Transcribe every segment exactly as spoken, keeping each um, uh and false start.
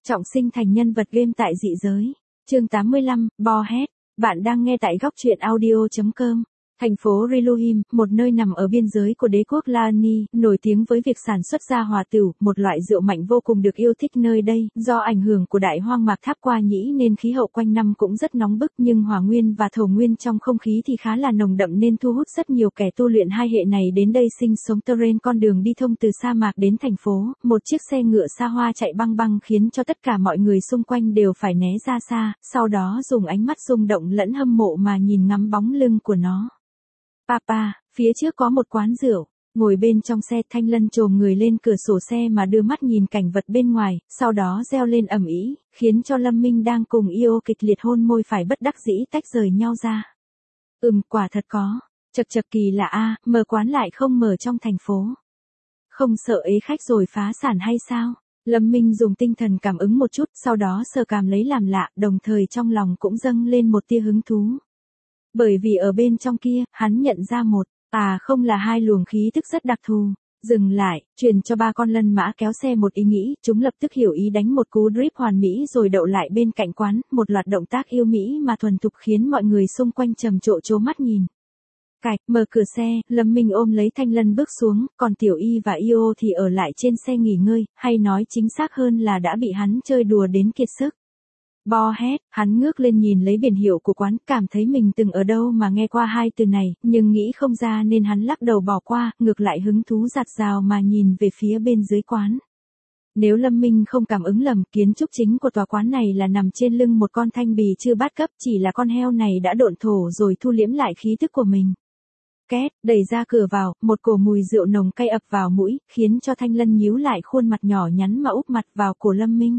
Trọng sinh thành nhân vật game tại dị giới. Chương tám mươi lăm, Bohead. Bạn đang nghe tại góc truyện audio chấm com. Thành phố Riluhim, một nơi nằm ở biên giới của đế quốc Laani, nổi tiếng với việc sản xuất ra hòa tửu, một loại rượu mạnh vô cùng được yêu thích nơi đây. Do ảnh hưởng của đại hoang mạc Tháp Qua Nhĩ nên khí hậu quanh năm cũng rất nóng bức, nhưng hỏa nguyên và thổ nguyên trong không khí thì khá là nồng đậm nên thu hút rất nhiều kẻ tu luyện hai hệ này đến đây sinh sống. Terrain, con đường đi thông từ sa mạc đến thành phố, một chiếc xe ngựa xa hoa chạy băng băng khiến cho tất cả mọi người xung quanh đều phải né ra xa, sau đó dùng ánh mắt rung động lẫn hâm mộ mà nhìn ngắm bóng lưng của nó. Papa, phía trước có một quán rượu. Ngồi bên trong xe, Thanh Lân chồm người lên cửa sổ xe mà đưa mắt nhìn cảnh vật bên ngoài, sau đó reo lên ầm ĩ, khiến cho Lâm Minh đang cùng Io kịch liệt hôn môi phải bất đắc dĩ tách rời nhau ra. Ừm, quả thật có. Chật chật, kỳ lạ a, mở quán lại không mở trong thành phố. Không sợ ế khách rồi phá sản hay sao? Lâm Minh dùng tinh thần cảm ứng một chút, sau đó sờ cảm lấy làm lạ, đồng thời trong lòng cũng dâng lên một tia hứng thú. Bởi vì ở bên trong kia, hắn nhận ra một, à không là hai luồng khí tức rất đặc thù. Dừng lại, truyền cho ba con lân mã kéo xe một ý nghĩ, chúng lập tức hiểu ý đánh một cú drip hoàn mỹ rồi đậu lại bên cạnh quán, một loạt động tác yêu mỹ mà thuần thục khiến mọi người xung quanh trầm trộ trố mắt nhìn. Cạch, mở cửa xe, Lâm Minh ôm lấy Thanh Lân bước xuống, còn Tiểu Y và Io thì ở lại trên xe nghỉ ngơi, hay nói chính xác hơn là đã bị hắn chơi đùa đến kiệt sức. Bohead, hắn ngước lên nhìn lấy biển hiệu của quán, cảm thấy mình từng ở đâu mà nghe qua hai từ này, nhưng nghĩ không ra nên hắn lắc đầu bỏ qua, ngược lại hứng thú dạt dào mà nhìn về phía bên dưới quán. Nếu Lâm Minh không cảm ứng lầm, kiến trúc chính của tòa quán này là nằm trên lưng một con thanh bì chưa bát cấp, chỉ là con heo này đã độn thổ rồi thu liễm lại khí tức của mình. Két, đẩy ra cửa vào, một cổ mùi rượu nồng cay ập vào mũi, khiến cho Thanh Lân nhíu lại khuôn mặt nhỏ nhắn mà úp mặt vào cổ Lâm Minh.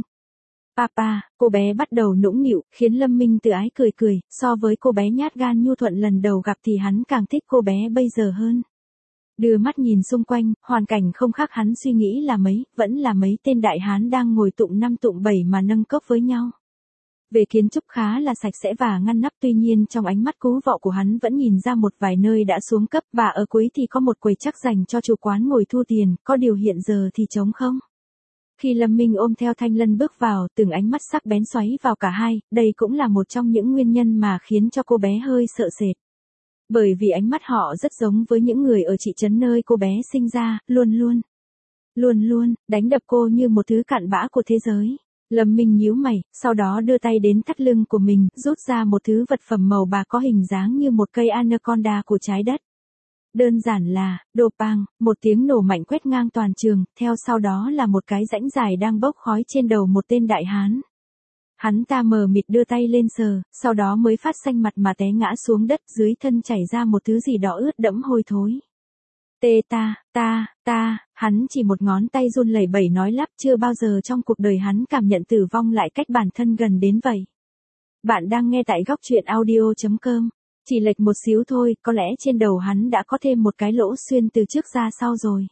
Papa, cô bé bắt đầu nũng nịu, khiến Lâm Minh tự ái cười cười, so với cô bé nhát gan nhu thuận lần đầu gặp thì hắn càng thích cô bé bây giờ hơn. Đưa mắt nhìn xung quanh, hoàn cảnh không khác hắn suy nghĩ là mấy, vẫn là mấy tên đại hán đang ngồi tụng năm tụng bảy mà nâng cốc với nhau. Về kiến trúc khá là sạch sẽ và ngăn nắp, tuy nhiên trong ánh mắt cú vọ của hắn vẫn nhìn ra một vài nơi đã xuống cấp, và ở cuối thì có một quầy chắc dành cho chủ quán ngồi thu tiền, có điều hiện giờ thì trống không. Khi Lâm Minh ôm theo Thanh Lân bước vào, từng ánh mắt sắc bén xoáy vào cả hai, đây cũng là một trong những nguyên nhân mà khiến cho cô bé hơi sợ sệt. Bởi vì ánh mắt họ rất giống với những người ở thị trấn nơi cô bé sinh ra, luôn luôn, luôn luôn, đánh đập cô như một thứ cặn bã của thế giới. Lâm Minh nhíu mày, sau đó đưa tay đến thắt lưng của mình, rút ra một thứ vật phẩm màu bạc có hình dáng như một cây anaconda của trái đất. Đơn giản là, đồ pang, một tiếng nổ mạnh quét ngang toàn trường, theo sau đó là một cái rãnh dài đang bốc khói trên đầu một tên đại hán. Hắn ta mờ mịt đưa tay lên sờ, sau đó mới phát xanh mặt mà té ngã xuống đất, dưới thân chảy ra một thứ gì đó ướt đẫm hôi thối. Tê ta, ta, ta, hắn chỉ một ngón tay run lẩy bẩy nói lắp, chưa bao giờ trong cuộc đời hắn cảm nhận tử vong lại cách bản thân gần đến vậy. Bạn đang nghe tại góc truyện audio chấm com. Chỉ lệch một xíu thôi, có lẽ trên đầu hắn đã có thêm một cái lỗ xuyên từ trước ra sau rồi.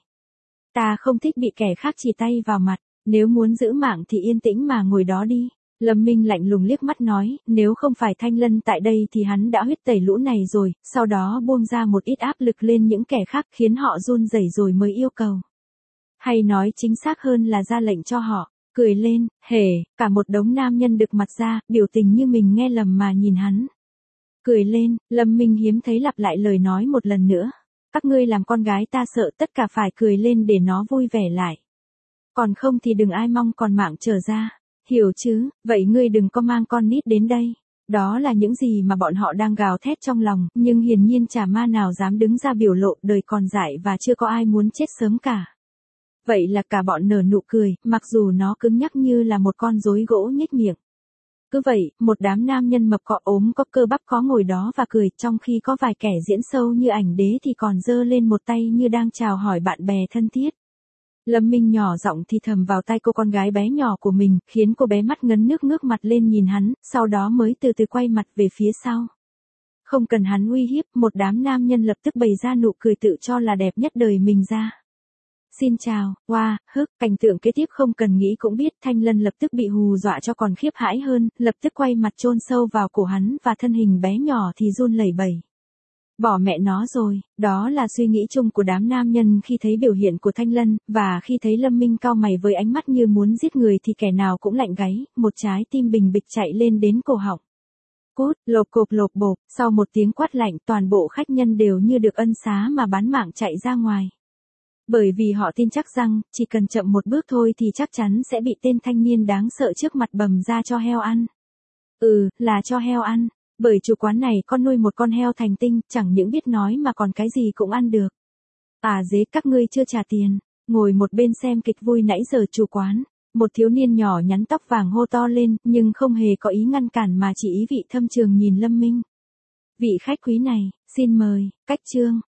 Ta không thích bị kẻ khác chỉ tay vào mặt, nếu muốn giữ mạng thì yên tĩnh mà ngồi đó đi. Lâm Minh lạnh lùng liếc mắt nói, nếu không phải Thanh Lân tại đây thì hắn đã huyết tẩy lũ này rồi, sau đó buông ra một ít áp lực lên những kẻ khác khiến họ run rẩy rồi mới yêu cầu. Hay nói chính xác hơn là ra lệnh cho họ, cười lên, hề, cả một đống nam nhân đực mặt ra, biểu tình như mình nghe lầm mà nhìn hắn. Cười lên, Lâm Minh hiếm thấy lặp lại lời nói một lần nữa. Các ngươi làm con gái ta sợ, tất cả phải cười lên để nó vui vẻ lại. Còn không thì đừng ai mong còn mạng trở ra. Hiểu chứ, vậy ngươi đừng có mang con nít đến đây. Đó là những gì mà bọn họ đang gào thét trong lòng, nhưng hiển nhiên chả ma nào dám đứng ra biểu lộ, đời còn dại và chưa có ai muốn chết sớm cả. Vậy là cả bọn nở nụ cười, mặc dù nó cứng nhắc như là một con rối gỗ nhếch miệng. Cứ vậy, một đám nam nhân mập cọ ốm có cơ bắp có ngồi đó và cười, trong khi có vài kẻ diễn sâu như ảnh đế thì còn giơ lên một tay như đang chào hỏi bạn bè thân thiết. Lâm Minh nhỏ giọng thì thầm vào tai cô con gái bé nhỏ của mình, khiến cô bé mắt ngấn nước ngước mặt lên nhìn hắn, sau đó mới từ từ quay mặt về phía sau. Không cần hắn uy hiếp, một đám nam nhân lập tức bày ra nụ cười tự cho là đẹp nhất đời mình ra. Xin chào, wow, hức, cảnh tượng kế tiếp không cần nghĩ cũng biết, Thanh Lân lập tức bị hù dọa cho còn khiếp hãi hơn, lập tức quay mặt chôn sâu vào cổ hắn và thân hình bé nhỏ thì run lẩy bẩy. Bỏ mẹ nó rồi, đó là suy nghĩ chung của đám nam nhân khi thấy biểu hiện của Thanh Lân, và khi thấy Lâm Minh cau mày với ánh mắt như muốn giết người thì kẻ nào cũng lạnh gáy, một trái tim bình bịch chạy lên đến cổ họng. Cút, lộp cộp lộp bộp, sau một tiếng quát lạnh toàn bộ khách nhân đều như được ân xá mà bán mạng chạy ra ngoài. Bởi vì họ tin chắc rằng, chỉ cần chậm một bước thôi thì chắc chắn sẽ bị tên thanh niên đáng sợ trước mặt bầm ra cho heo ăn. Ừ, là cho heo ăn. Bởi chủ quán này con nuôi một con heo thành tinh, chẳng những biết nói mà còn cái gì cũng ăn được. À dế, các ngươi chưa trả tiền. Ngồi một bên xem kịch vui nãy giờ chủ quán. Một thiếu niên nhỏ nhắn tóc vàng hô to lên, nhưng không hề có ý ngăn cản mà chỉ ý vị thâm trường nhìn Lâm Minh. Vị khách quý này, xin mời, cách trương.